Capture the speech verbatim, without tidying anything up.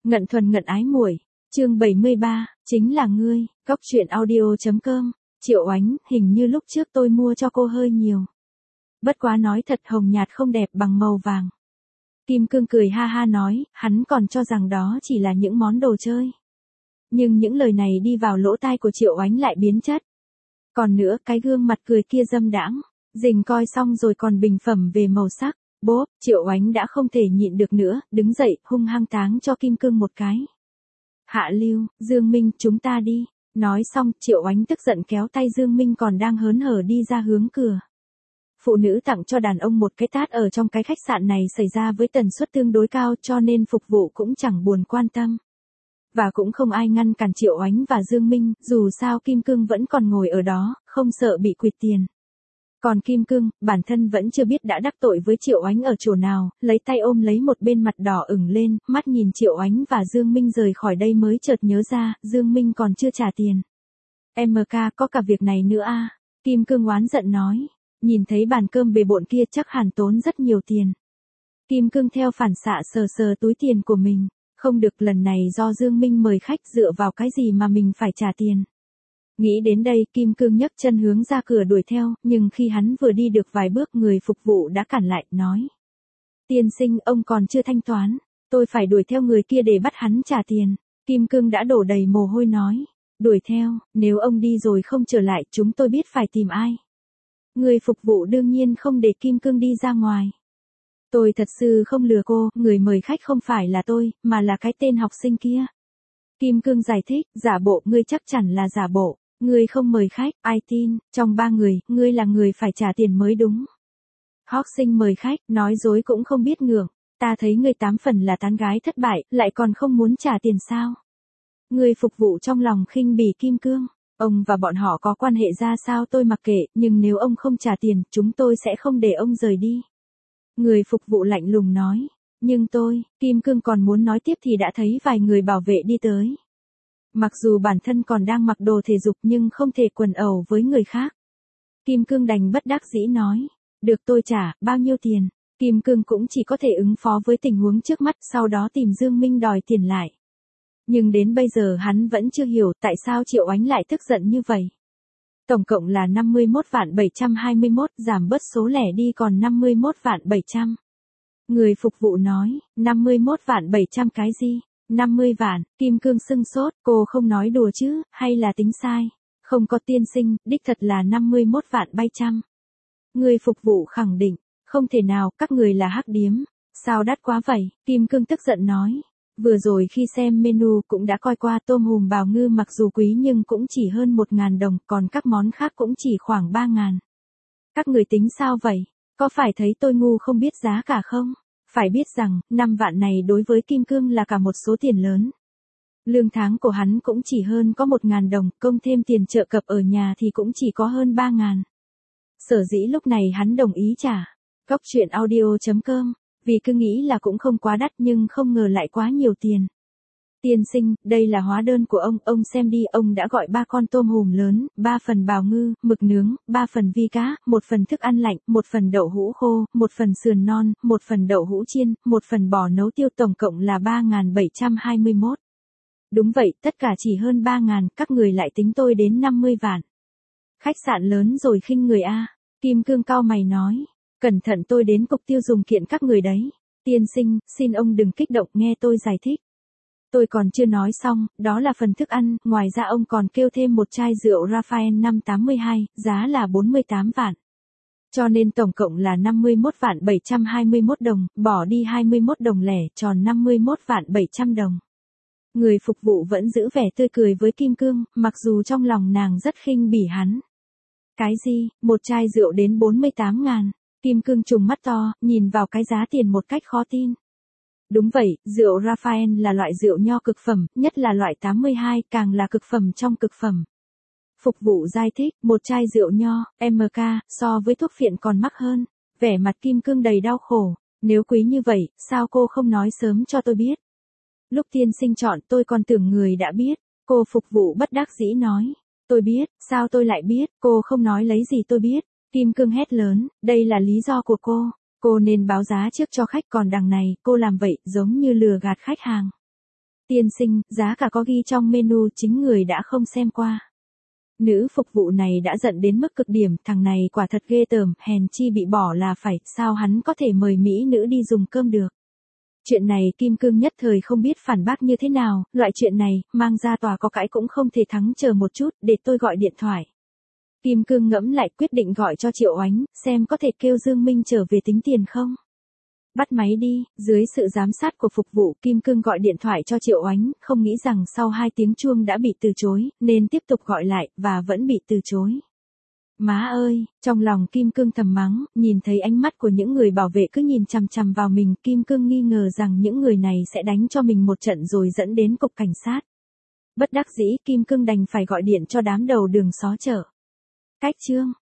Ngận thuần ngận ái muội, chương bảy mươi ba, chính là ngươi, góc truyện audio.com, Triệu Oánh, hình như lúc trước tôi mua cho cô hơi nhiều. Bất quá nói thật hồng nhạt không đẹp bằng màu vàng. Kim Cương cười ha ha nói, hắn còn cho rằng đó chỉ là những món đồ chơi. Nhưng những lời này đi vào lỗ tai của Triệu Oánh lại biến chất. Còn nữa cái gương mặt cười kia dâm đãng, rình coi xong rồi còn bình phẩm về màu sắc. Bốp, Triệu Oánh đã không thể nhịn được nữa, đứng dậy, hung hăng táng cho Kim Cương một cái. Hạ Lưu, Dương Minh, chúng ta đi. Nói xong, Triệu Oánh tức giận kéo tay Dương Minh còn đang hớn hở đi ra hướng cửa. Phụ nữ tặng cho đàn ông một cái tát ở trong cái khách sạn này xảy ra với tần suất tương đối cao cho nên phục vụ cũng chẳng buồn quan tâm. Và cũng không ai ngăn cản Triệu Oánh và Dương Minh, dù sao Kim Cương vẫn còn ngồi ở đó, không sợ bị quỵt tiền. Còn Kim Cương, bản thân vẫn chưa biết đã đắc tội với Triệu Oánh ở chỗ nào, lấy tay ôm lấy một bên mặt đỏ ửng lên, mắt nhìn Triệu Oánh và Dương Minh rời khỏi đây mới chợt nhớ ra, Dương Minh còn chưa trả tiền. em ca có cả việc này nữa à? Kim Cương oán giận nói, nhìn thấy bàn cơm bề bộn kia chắc hẳn tốn rất nhiều tiền. Kim Cương theo phản xạ sờ sờ túi tiền của mình, không được, lần này do Dương Minh mời khách, dựa vào cái gì mà mình phải trả tiền. Nghĩ đến đây, Kim Cương nhấc chân hướng ra cửa đuổi theo, nhưng khi hắn vừa đi được vài bước người phục vụ đã cản lại, nói. Tiên sinh, ông còn chưa thanh toán, tôi phải đuổi theo người kia để bắt hắn trả tiền. Kim Cương đã đổ đầy mồ hôi nói. Đuổi theo, nếu ông đi rồi không trở lại, chúng tôi biết phải tìm ai. Người phục vụ đương nhiên không để Kim Cương đi ra ngoài. Tôi thật sự không lừa cô, người mời khách không phải là tôi, mà là cái tên học sinh kia. Kim Cương giải thích, giả bộ, ngươi chắc chắn là giả bộ. Ngươi không mời khách, ai tin, trong ba người, ngươi là người phải trả tiền mới đúng. Học sinh mời khách, nói dối cũng không biết ngượng, ta thấy ngươi tám phần là tán gái thất bại, lại còn không muốn trả tiền sao. Người phục vụ trong lòng khinh bỉ Kim Cương, ông và bọn họ có quan hệ ra sao tôi mặc kệ, nhưng nếu ông không trả tiền, chúng tôi sẽ không để ông rời đi. Người phục vụ lạnh lùng nói, nhưng tôi, Kim Cương còn muốn nói tiếp thì đã thấy vài người bảo vệ đi tới. Mặc dù bản thân còn đang mặc đồ thể dục nhưng không thể quần ẩu với người khác. Kim Cương đành bất đắc dĩ nói, được tôi trả, bao nhiêu tiền. Kim Cương cũng chỉ có thể ứng phó với tình huống trước mắt, sau đó tìm Dương Minh đòi tiền lại. Nhưng đến bây giờ hắn vẫn chưa hiểu tại sao Triệu Oánh lại tức giận như vậy. Tổng cộng là năm mươi mốt vạn bảy trăm hai mươi mốt, giảm bớt số lẻ đi còn năm mươi mốt vạn bảy trăm. Người phục vụ nói, năm mươi mốt vạn bảy trăm cái gì? năm mươi vạn, Kim Cương sưng sốt, cô không nói đùa chứ, hay là tính sai? Không có tiên sinh, đích thật là năm mươi mốt vạn bảy trăm. Người phục vụ khẳng định, không thể nào, các người là hắc điếm. Sao đắt quá vậy? Kim Cương tức giận nói. Vừa rồi khi xem menu cũng đã coi qua, tôm hùm bào ngư mặc dù quý nhưng cũng chỉ hơn một ngàn đồng, còn các món khác cũng chỉ khoảng ba ngàn. Các người tính sao vậy? Có phải thấy tôi ngu không biết giá cả không? Phải biết rằng, năm vạn này đối với Kim Cương là cả một số tiền lớn. Lương tháng của hắn cũng chỉ hơn có một ngàn đồng, công thêm tiền trợ cập ở nhà thì cũng chỉ có hơn ba ngàn. Sở dĩ lúc này hắn đồng ý trả. Góc truyện audio.com, vì cứ nghĩ là cũng không quá đắt nhưng không ngờ lại quá nhiều tiền. Tiên sinh, đây là hóa đơn của ông, ông xem đi, ông đã gọi ba con tôm hùm lớn, ba phần bào ngư, mực nướng, ba phần vi cá, một phần thức ăn lạnh, một phần đậu hũ khô, một phần sườn non, một phần đậu hũ chiên, một phần bò nấu tiêu, tổng cộng là ba nghìn bảy trăm hai mươi mốt. Đúng vậy, tất cả chỉ hơn ba ngàn, các người lại tính tôi đến năm mươi vạn. Khách sạn lớn rồi khinh người a. Kim Cương cau mày nói, cẩn thận tôi đến cục tiêu dùng kiện các người đấy. Tiên sinh, xin ông đừng kích động, nghe tôi giải thích. Tôi còn chưa nói xong, đó là phần thức ăn, ngoài ra ông còn kêu thêm một chai rượu Raphael năm tám mươi hai, giá là bốn mươi tám vạn. Cho nên tổng cộng là năm mươi mốt vạn bảy trăm hai mươi mốt đồng, bỏ đi hai mươi mốt đồng lẻ, tròn năm mươi mốt vạn bảy trăm đồng. Người phục vụ vẫn giữ vẻ tươi cười với Kim Cương, mặc dù trong lòng nàng rất khinh bỉ hắn. Cái gì, một chai rượu đến bốn mươi tám ngàn? Kim Cương trùng mắt to, nhìn vào cái giá tiền một cách khó tin. Đúng vậy, rượu Raphael là loại rượu nho cực phẩm, nhất là loại tám mươi hai, càng là cực phẩm trong cực phẩm. Phục vụ giải thích, một chai rượu nho, em ca, so với thuốc phiện còn mắc hơn. Vẻ mặt Kim Cương đầy đau khổ. Nếu quý như vậy, sao cô không nói sớm cho tôi biết? Lúc tiên sinh chọn tôi còn tưởng người đã biết. Cô phục vụ bất đắc dĩ nói. Tôi biết, sao tôi lại biết, cô không nói lấy gì tôi biết. Kim Cương hét lớn, đây là lý do của cô. Cô nên báo giá trước cho khách, còn đằng này, cô làm vậy, giống như lừa gạt khách hàng. Tiên sinh, giá cả có ghi trong menu, chính người đã không xem qua. Nữ phục vụ này đã giận đến mức cực điểm, thằng này quả thật ghê tởm, hèn chi bị bỏ là phải, sao hắn có thể mời mỹ nữ đi dùng cơm được. Chuyện này Kim Cương nhất thời không biết phản bác như thế nào, loại chuyện này, mang ra tòa có cãi cũng không thể thắng, chờ một chút, để tôi gọi điện thoại. Kim Cương ngẫm lại quyết định gọi cho Triệu Oánh, xem có thể kêu Dương Minh trở về tính tiền không. Bắt máy đi, dưới sự giám sát của phục vụ, Kim Cương gọi điện thoại cho Triệu Oánh, không nghĩ rằng sau hai tiếng chuông đã bị từ chối, nên tiếp tục gọi lại, và vẫn bị từ chối. Má ơi, trong lòng Kim Cương thầm mắng, nhìn thấy ánh mắt của những người bảo vệ cứ nhìn chằm chằm vào mình, Kim Cương nghi ngờ rằng những người này sẽ đánh cho mình một trận rồi dẫn đến cục cảnh sát. Bất đắc dĩ, Kim Cương đành phải gọi điện cho đám đầu đường xó chợ. Cách chương